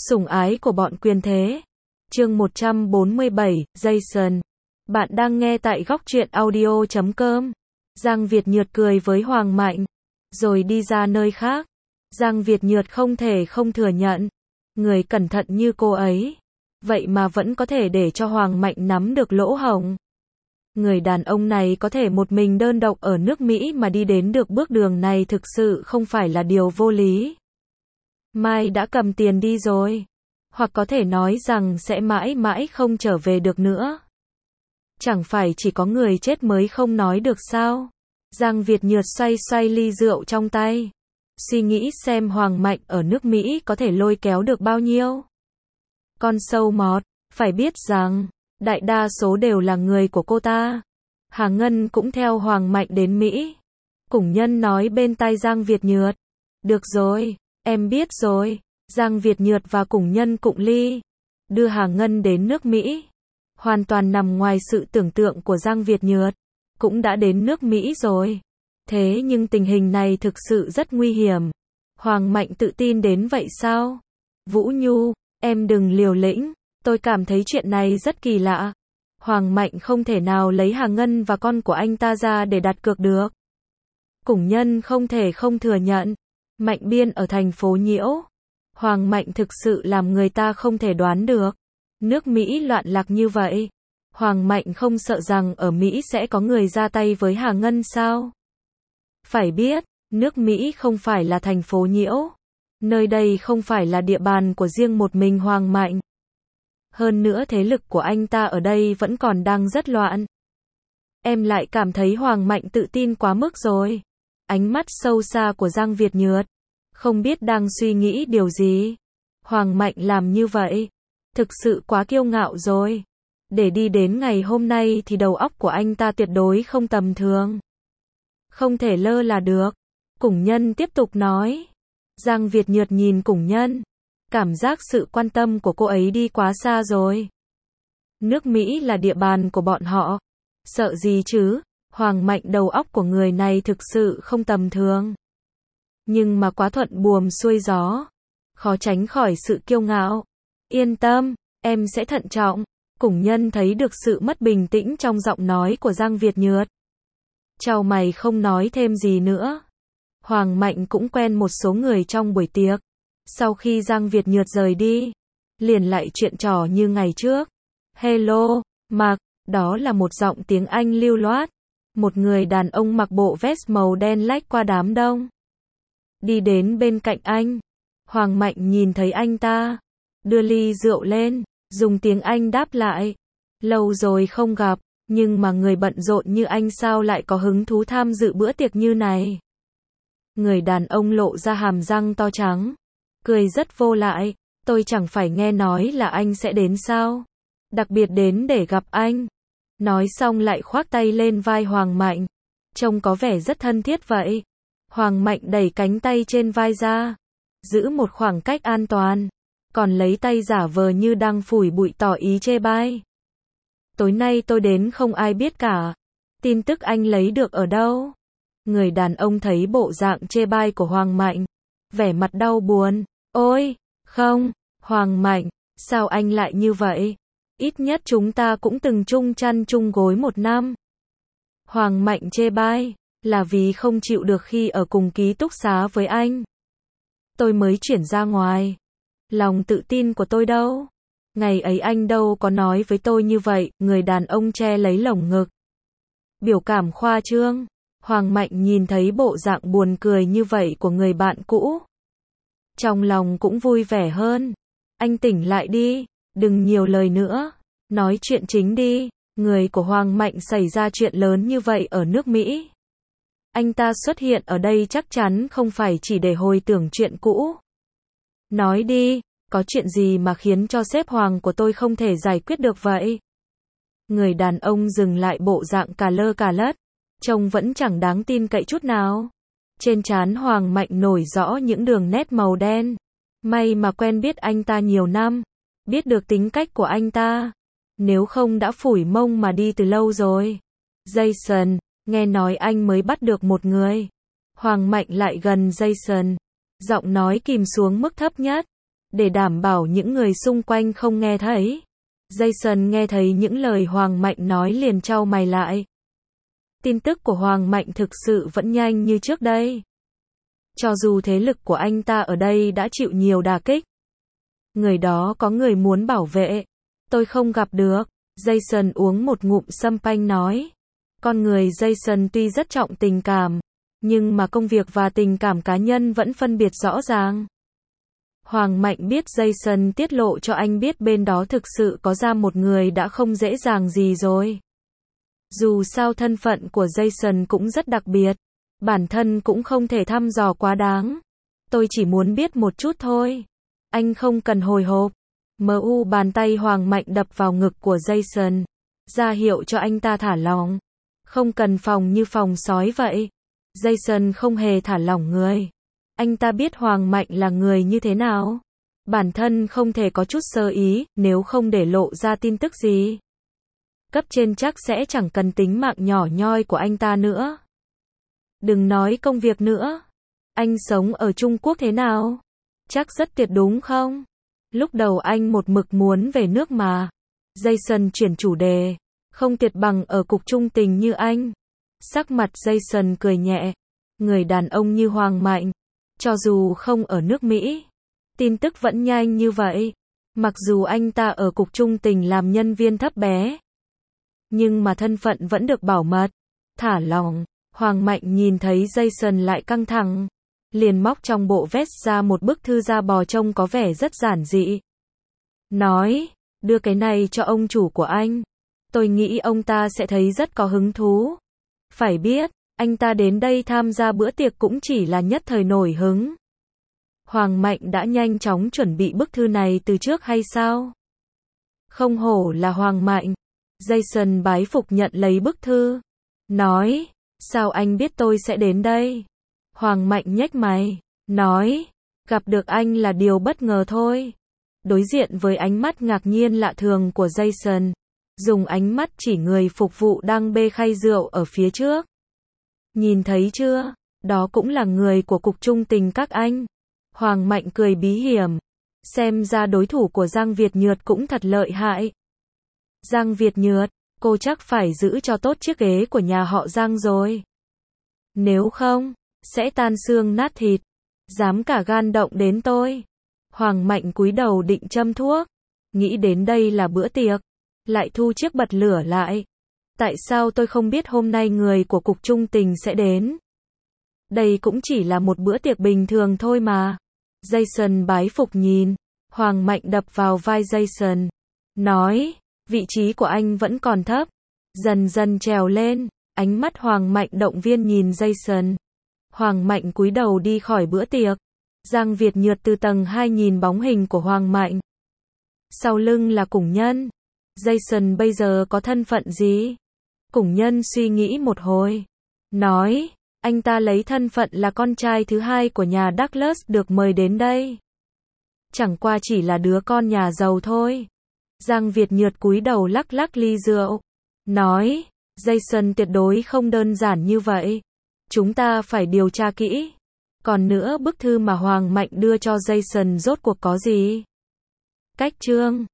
Sủng ái của bọn quyền thế. Chương 147, Jason. Bạn đang nghe tại góc truyện audio.com. Giang Việt Nhược cười với Hoàng Mạnh, rồi đi ra nơi khác. Giang Việt Nhược không thể không thừa nhận, người cẩn thận như cô ấy, vậy mà vẫn có thể để cho Hoàng Mạnh nắm được lỗ hổng. Người đàn ông này có thể một mình đơn độc ở nước Mỹ mà đi đến được bước đường này thực sự không phải là điều vô lý. Mai đã cầm tiền đi rồi, hoặc có thể nói rằng sẽ mãi mãi không trở về được nữa. Chẳng phải chỉ có người chết mới không nói được sao? Giang Việt Nhược xoay xoay ly rượu trong tay, suy nghĩ xem Hoàng Mạnh ở nước Mỹ có thể lôi kéo được bao nhiêu. Con sâu mọt, phải biết rằng, đại đa số đều là người của cô ta. Hà Ngân cũng theo Hoàng Mạnh đến Mỹ. Củng Nhân nói bên tai Giang Việt Nhược. Được rồi, em biết rồi. Giang Việt Nhược và Củng Nhân cụng ly, đưa Hà Ngân đến nước Mỹ. Hoàn toàn nằm ngoài sự tưởng tượng của Giang Việt Nhược. Cũng đã đến nước Mỹ rồi. Thế nhưng tình hình này thực sự rất nguy hiểm. Hoàng Mạnh tự tin đến vậy sao? Vũ Nhu, em đừng liều lĩnh. Tôi cảm thấy chuyện này rất kỳ lạ. Hoàng Mạnh không thể nào lấy Hà Ngân và con của anh ta ra để đặt cược được. Củng Nhân không thể không thừa nhận. Mạnh Biên ở thành phố Nhiễu. Hoàng Mạnh thực sự làm người ta không thể đoán được. Nước Mỹ loạn lạc như vậy. Hoàng Mạnh không sợ rằng ở Mỹ sẽ có người ra tay với Hà Ngân sao? Phải biết, nước Mỹ không phải là thành phố Nhiễu. Nơi đây không phải là địa bàn của riêng một mình Hoàng Mạnh. Hơn nữa thế lực của anh ta ở đây vẫn còn đang rất loạn. Em lại cảm thấy Hoàng Mạnh tự tin quá mức rồi. Ánh mắt sâu xa của Giang Việt Nhược, không biết đang suy nghĩ điều gì. Hoàng Mạnh làm như vậy, thực sự quá kiêu ngạo rồi. Để đi đến ngày hôm nay thì đầu óc của anh ta tuyệt đối không tầm thường. Không thể lơ là được. Củng Nhân tiếp tục nói. Giang Việt Nhược nhìn Củng Nhân. Cảm giác sự quan tâm của cô ấy đi quá xa rồi. Nước Mỹ là địa bàn của bọn họ. Sợ gì chứ? Hoàng Mạnh đầu óc của người này thực sự không tầm thường. Nhưng mà quá thuận buồm xuôi gió. Khó tránh khỏi sự kiêu ngạo. Yên tâm, em sẽ thận trọng. Củng Nhân thấy được sự mất bình tĩnh trong giọng nói của Giang Việt Nhược. Chau mày không nói thêm gì nữa. Hoàng Mạnh cũng quen một số người trong buổi tiệc. Sau khi Giang Việt Nhược rời đi, liền lại chuyện trò như ngày trước. Hello, Mark, đó là một giọng tiếng Anh lưu loát. Một người đàn ông mặc bộ vest màu đen lách qua đám đông. Đi đến bên cạnh anh. Hoàng Mạnh nhìn thấy anh ta, đưa ly rượu lên, dùng tiếng Anh đáp lại. Lâu rồi không gặp, nhưng mà người bận rộn như anh sao lại có hứng thú tham dự bữa tiệc như này? Người đàn ông lộ ra hàm răng to trắng, cười rất vô lại. Tôi chẳng phải nghe nói là anh sẽ đến sao? Đặc biệt đến để gặp anh. Nói xong lại khoác tay lên vai Hoàng Mạnh. Trông có vẻ rất thân thiết vậy. Hoàng Mạnh đẩy cánh tay trên vai ra, giữ một khoảng cách an toàn, còn lấy tay giả vờ như đang phủi bụi tỏ ý chê bai. Tối nay tôi đến không ai biết cả. Tin tức anh lấy được ở đâu? Người đàn ông thấy bộ dạng chê bai của Hoàng Mạnh, vẻ mặt đau buồn. Ôi, không, Hoàng Mạnh, sao anh lại như vậy? Ít nhất chúng ta cũng từng chung chăn chung gối 1 năm. Hoàng Mạnh chê bai, là vì không chịu được khi ở cùng ký túc xá với anh. Tôi mới chuyển ra ngoài. Lòng tự tin của tôi đâu? Ngày ấy anh đâu có nói với tôi như vậy. Người đàn ông che lấy lồng ngực. Biểu cảm khoa trương. Hoàng Mạnh nhìn thấy bộ dạng buồn cười như vậy của người bạn cũ. Trong lòng cũng vui vẻ hơn. Anh tỉnh lại đi, đừng nhiều lời nữa. Nói chuyện chính đi. Người của Hoàng Mạnh xảy ra chuyện lớn như vậy ở nước Mỹ. Anh ta xuất hiện ở đây chắc chắn không phải chỉ để hồi tưởng chuyện cũ. Nói đi, có chuyện gì mà khiến cho sếp Hoàng của tôi không thể giải quyết được vậy? Người đàn ông dừng lại bộ dạng cà lơ cà lất, trông vẫn chẳng đáng tin cậy chút nào. Trên trán Hoàng Mạnh nổi rõ những đường nét màu đen. May mà quen biết anh ta nhiều năm, biết được tính cách của anh ta. Nếu không đã phủi mông mà đi từ lâu rồi. Jason, nghe nói anh mới bắt được một người. Hoàng Mạnh lại gần Jason, giọng nói kìm xuống mức thấp nhất. để đảm bảo những người xung quanh không nghe thấy. Jason nghe thấy những lời Hoàng Mạnh nói liền chau mày lại. Tin tức của Hoàng Mạnh thực sự vẫn nhanh như trước đây. Cho dù thế lực của anh ta ở đây đã chịu nhiều đả kích. Người đó có người muốn bảo vệ. Tôi không gặp được. Jason uống một ngụm champagne nói. Con người Jason tuy rất trọng tình cảm, nhưng mà công việc và tình cảm cá nhân vẫn phân biệt rõ ràng. Hoàng Mạnh biết Jason tiết lộ cho anh biết bên đó thực sự có ra một người đã không dễ dàng gì rồi. Dù sao thân phận của Jason cũng rất đặc biệt, bản thân cũng không thể thăm dò quá đáng. Tôi chỉ muốn biết một chút thôi. Anh không cần hồi hộp. Bàn tay Hoàng Mạnh đập vào ngực của Jason, ra hiệu cho anh ta thả lỏng. Không cần phòng như phòng sói vậy. Jason không hề thả lỏng người. Anh ta biết Hoàng Mạnh là người như thế nào. Bản thân không thể có chút sơ ý, nếu không để lộ ra tin tức gì. Cấp trên chắc sẽ chẳng cần tính mạng nhỏ nhoi của anh ta nữa. Đừng nói công việc nữa. Anh sống ở Trung Quốc thế nào? Chắc rất tuyệt đúng không? Lúc đầu anh một mực muốn về nước mà. Jason chuyển chủ đề. Không tuyệt bằng ở cục trung tình như anh. Sắc mặt Jason cười nhẹ. Người đàn ông như Hoàng Mạnh, cho dù không ở nước Mỹ, tin tức vẫn nhanh như vậy. Mặc dù anh ta ở cục trung tình làm nhân viên thấp bé, nhưng mà thân phận vẫn được bảo mật. Thả lỏng. Hoàng Mạnh nhìn thấy Jason lại căng thẳng, liền móc trong bộ vest ra một bức thư da bò trông có vẻ rất giản dị. Nói, đưa cái này cho ông chủ của anh. Tôi nghĩ ông ta sẽ thấy rất có hứng thú. Phải biết, anh ta đến đây tham gia bữa tiệc cũng chỉ là nhất thời nổi hứng. Hoàng Mạnh đã nhanh chóng chuẩn bị bức thư này từ trước hay sao? Không hổ là Hoàng Mạnh. Jason bái phục nhận lấy bức thư. Nói, sao anh biết tôi sẽ đến đây? Hoàng Mạnh nhếch mày. Nói, gặp được anh là điều bất ngờ thôi. Đối diện với ánh mắt ngạc nhiên lạ thường của Jason, dùng ánh mắt chỉ người phục vụ đang bê khay rượu ở phía trước. Nhìn thấy chưa? Đó cũng là người của cục trung tình các anh. Hoàng Mạnh cười bí hiểm. Xem ra đối thủ của Giang Việt Nhược cũng thật lợi hại. Giang Việt Nhược, cô chắc phải giữ cho tốt chiếc ghế của nhà họ Giang rồi. Nếu không, sẽ tan xương nát thịt. Dám cả gan động đến tôi. Hoàng Mạnh cúi đầu định châm thuốc. Nghĩ đến đây là bữa tiệc. Lại thu chiếc bật lửa lại. Tại sao tôi không biết hôm nay người của cục trung tình sẽ đến? Đây cũng chỉ là một bữa tiệc bình thường thôi mà. Jason bái phục nhìn. Hoàng Mạnh đập vào vai Jason. Nói, vị trí của anh vẫn còn thấp. Dần dần trèo lên. Ánh mắt Hoàng Mạnh động viên nhìn Jason. Hoàng Mạnh cúi đầu đi khỏi bữa tiệc. Giang Việt Nhược từ tầng 2 nhìn bóng hình của Hoàng Mạnh. Sau lưng là Củng Nhân. Jason bây giờ có thân phận gì? Củng Nhân suy nghĩ một hồi. Nói, anh ta lấy thân phận là con trai thứ hai của nhà Douglas được mời đến đây. Chẳng qua chỉ là đứa con nhà giàu thôi. Giang Việt Nhược cúi đầu lắc lắc ly rượu. Nói, Jason tuyệt đối không đơn giản như vậy. Chúng ta phải điều tra kỹ. Còn nữa bức thư mà Hoàng Mạnh đưa cho Jason rốt cuộc có gì? Cách chương